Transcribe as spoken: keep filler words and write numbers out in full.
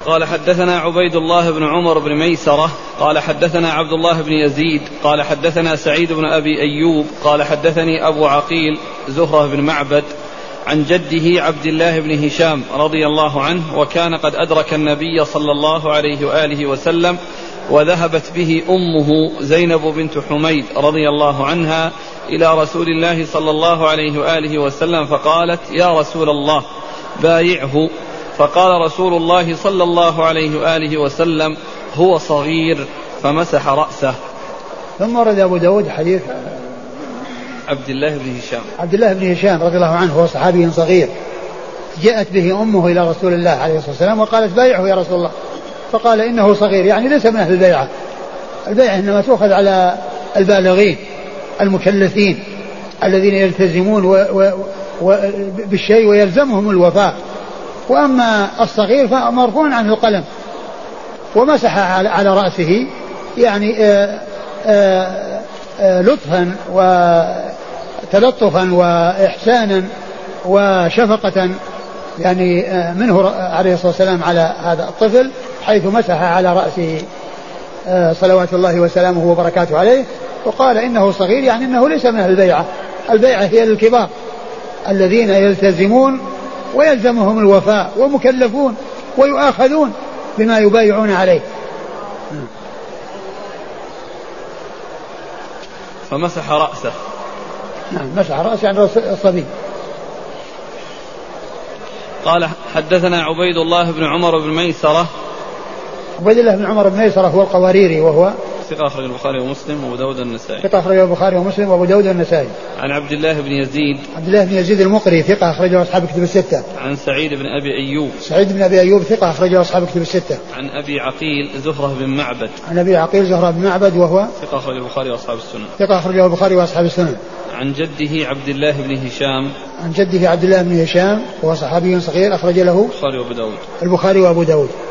قال حدثنا عبيد الله بن عمر بن ميسرة قال حدثنا عبد الله بن يزيد قال حدثنا سعيد بن أبي أيوب قال حدثني أبو عقيل زهرة بن معبد عن جده عبد الله بن هشام رضي الله عنه وكان قد أدرك النبي صلى الله عليه وآله وسلم وذهبت به أمه زينب بنت حميد رضي الله عنها إلى رسول الله صلى الله عليه وآله وسلم فقالت يا رسول الله بايعه. فقال رسول الله صلى الله عليه وآله وسلم هو صغير فمسح رأسه. ثم ورد أبو داود حديث عبد الله بن هشام عبد الله بن هشام رضي الله عنه هو صحابي صغير جاءت به أمه إلى رسول الله عليه الصلاة والسلام وقالت بايعه يا رسول الله فقال إنه صغير يعني ليس من أهل البيعة. البيعة إنما تؤخذ على البالغين المكلفين الذين يلتزمون و و و بالشيء ويلزمهم الوفاء، وأما الصغير فمرفوع عنه القلم. ومسح على رأسه يعني آآ آآ آآ لطفا وتلطفا وإحسانا وشفقة يعني منه عليه الصلاة والسلام على هذا الطفل، حيث مسح على رأسه صلوات الله وسلامه وبركاته عليه وقال إنه صغير يعني إنه ليس من البيعة. البيعة هي للكبار الذين يلتزمون ويلزمهم الوفاء ومكلفون ويؤاخذون بما يبايعون عليه. فمسح رأسه. نعم مسح رأسه عن رأس الصبي. قال حدثنا عبيد الله بن عمر بن ميسرة. عبيد الله بن عمر بن ميسرة هو القواريري وهو ثقة أخرج البخاري ومسلم وأبو داود النسائي. ثقة أخرج البخاري ومسلم وأبو داود النسائي. عن عبد الله بن يزيد. عبد الله بن يزيد المقري ثقة أخرجه أصحاب كتب الستة. عن سعيد بن أبي أيوب. سعيد بن أبي أيوب ثقة أخرجه أصحاب كتب الستة. عن أبي عقيل زهرة بن معبد. عن أبي عقيل زهرة بن معبد وهو ثقة أخرج البخاري وأصحاب السنن. ثقة أخرجه البخاري وأصحاب السنن. عن جده عبد الله بن هشام. عن جده عبد الله بن هشام وهو صحابي صغير أخرج له البخاري وأبو داود. البخاري وأبو داود.